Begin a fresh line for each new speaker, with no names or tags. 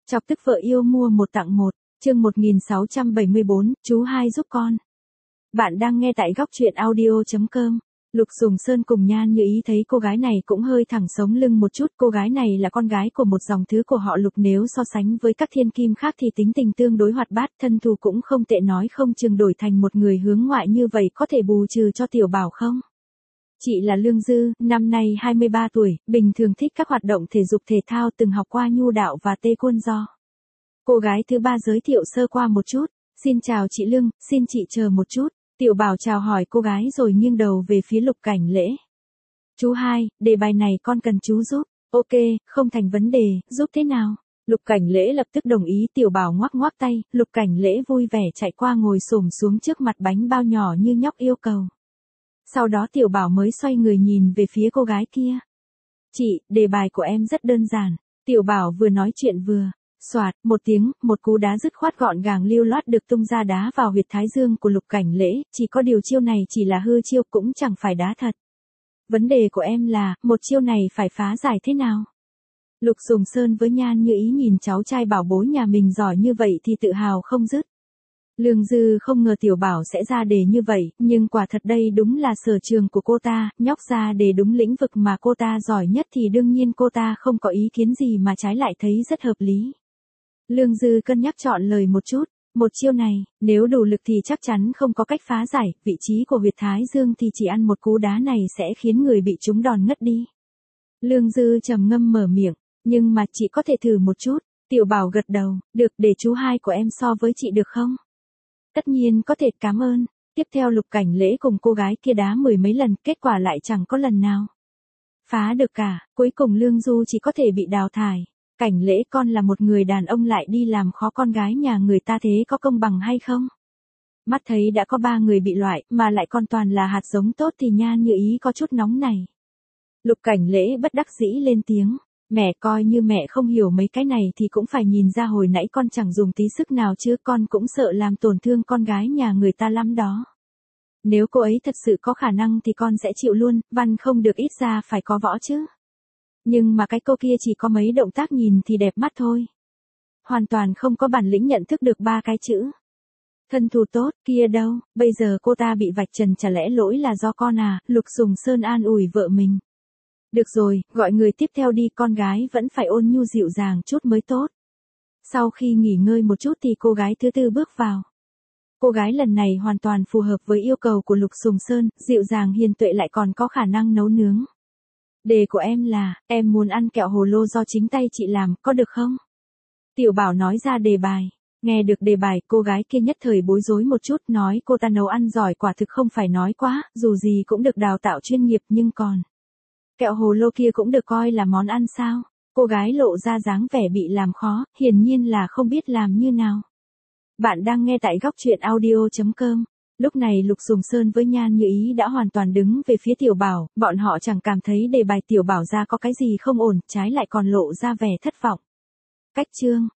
Chọc tức vợ yêu mua một tặng một, chương 1674, chú hai giúp con. Bạn đang nghe tại góc truyện audio.com. Lục Sùng Sơn cùng Nhan Như Ý thấy cô gái này cũng hơi thẳng sống lưng một chút. Cô gái này là con gái của một dòng thứ của họ Lục, nếu so sánh với các thiên kim khác thì tính tình tương đối hoạt bát, thân thù cũng không tệ, nói không chừng đổi thành một người hướng ngoại như vậy có thể bù trừ cho tiểu bảo không. Chị là Lương Dư, năm nay 23 tuổi, bình thường thích các hoạt động thể dục thể thao, từng học qua nhu đạo và taekwondo. Cô gái thứ ba giới thiệu sơ qua một chút. Xin chào chị Lương, xin chị chờ một chút. Tiểu bảo chào hỏi cô gái rồi nghiêng đầu về phía Lục Cảnh Lễ. Chú hai, đề bài này con cần chú giúp. Ok, không thành vấn đề, giúp thế nào? Lục Cảnh Lễ lập tức đồng ý. Tiểu bảo ngoắc ngoắc tay, Lục Cảnh Lễ vui vẻ chạy qua ngồi xổm xuống trước mặt bánh bao nhỏ như nhóc yêu cầu. Sau đó tiểu bảo mới xoay người nhìn về phía cô gái kia. Chị, đề bài của em rất đơn giản. Tiểu bảo vừa nói chuyện vừa. Soạt, một tiếng, một cú đá dứt khoát gọn gàng lưu loát được tung ra đá vào huyệt thái dương của Lục Cảnh Lễ, chỉ có điều chiêu này chỉ là hư chiêu, cũng chẳng phải đá thật. Vấn đề của em là, một chiêu này phải phá giải thế nào? Lục Sùng Sơn với Nhan Như Ý nhìn cháu trai bảo bối nhà mình giỏi như vậy thì tự hào không dứt. Lương Dư không ngờ tiểu bảo sẽ ra đề như vậy, nhưng quả thật đây đúng là sở trường của cô ta, nhóc ra đề đúng lĩnh vực mà cô ta giỏi nhất thì đương nhiên cô ta không có ý kiến gì mà trái lại thấy rất hợp lý. Lương Dư cân nhắc chọn lời một chút, một chiêu này, nếu đủ lực thì chắc chắn không có cách phá giải, vị trí của huyệt thái dương thì chỉ ăn một cú đá này sẽ khiến người bị trúng đòn ngất đi. Lương Dư trầm ngâm mở miệng, nhưng mà chị có thể thử một chút. Tiểu bảo gật đầu, được, để chú hai của em so với chị được không? Tất nhiên có thể, cảm ơn. Tiếp theo Lục Cảnh Lễ cùng cô gái kia đá mười mấy lần, kết quả lại chẳng có lần nào phá được cả, cuối cùng Lương Du chỉ có thể bị đào thải. Cảnh Lễ, con là một người đàn ông lại đi làm khó con gái nhà người ta, thế có công bằng hay không? Mắt thấy đã có 3 người bị loại, mà lại còn toàn là hạt giống tốt thì Nhan Như Ý có chút nóng này. Lục Cảnh Lễ bất đắc dĩ lên tiếng. Mẹ, coi như mẹ không hiểu mấy cái này thì cũng phải nhìn ra hồi nãy con chẳng dùng tí sức nào chứ, con cũng sợ làm tổn thương con gái nhà người ta lắm đó. Nếu cô ấy thật sự có khả năng thì con sẽ chịu luôn, văn không được ít ra phải có võ chứ. Nhưng mà cái cô kia chỉ có mấy động tác nhìn thì đẹp mắt thôi. Hoàn toàn không có bản lĩnh nhận thức được 3 cái chữ. Thân thù tốt, kia đâu, bây giờ cô ta bị vạch trần, chả lẽ lỗi là do con à? Lục Sùng Sơn an ủi vợ mình. Được rồi, gọi người tiếp theo đi, con gái vẫn phải ôn nhu dịu dàng chút mới tốt. Sau khi nghỉ ngơi một chút thì cô gái thứ tư bước vào. Cô gái lần này hoàn toàn phù hợp với yêu cầu của Lục Sùng Sơn, dịu dàng hiền tuệ lại còn có khả năng nấu nướng. Đề của em là, em muốn ăn kẹo hồ lô do chính tay chị làm, có được không? Tiểu bảo nói ra đề bài. Nghe được đề bài, cô gái kia nhất thời bối rối một chút, nói cô ta nấu ăn giỏi quả thực không phải nói quá, dù gì cũng được đào tạo chuyên nghiệp, nhưng còn kẹo hồ lô kia cũng được coi là món ăn sao? Cô gái lộ ra dáng vẻ bị làm khó, hiển nhiên là không biết làm như nào. Bạn đang nghe tại góc truyện audio.com. Lúc này Lục Sùng Sơn với Nhan Như Ý đã hoàn toàn đứng về phía tiểu bảo, bọn họ chẳng cảm thấy đề bài tiểu bảo ra có cái gì không ổn, trái lại còn lộ ra vẻ thất vọng. Cách chương.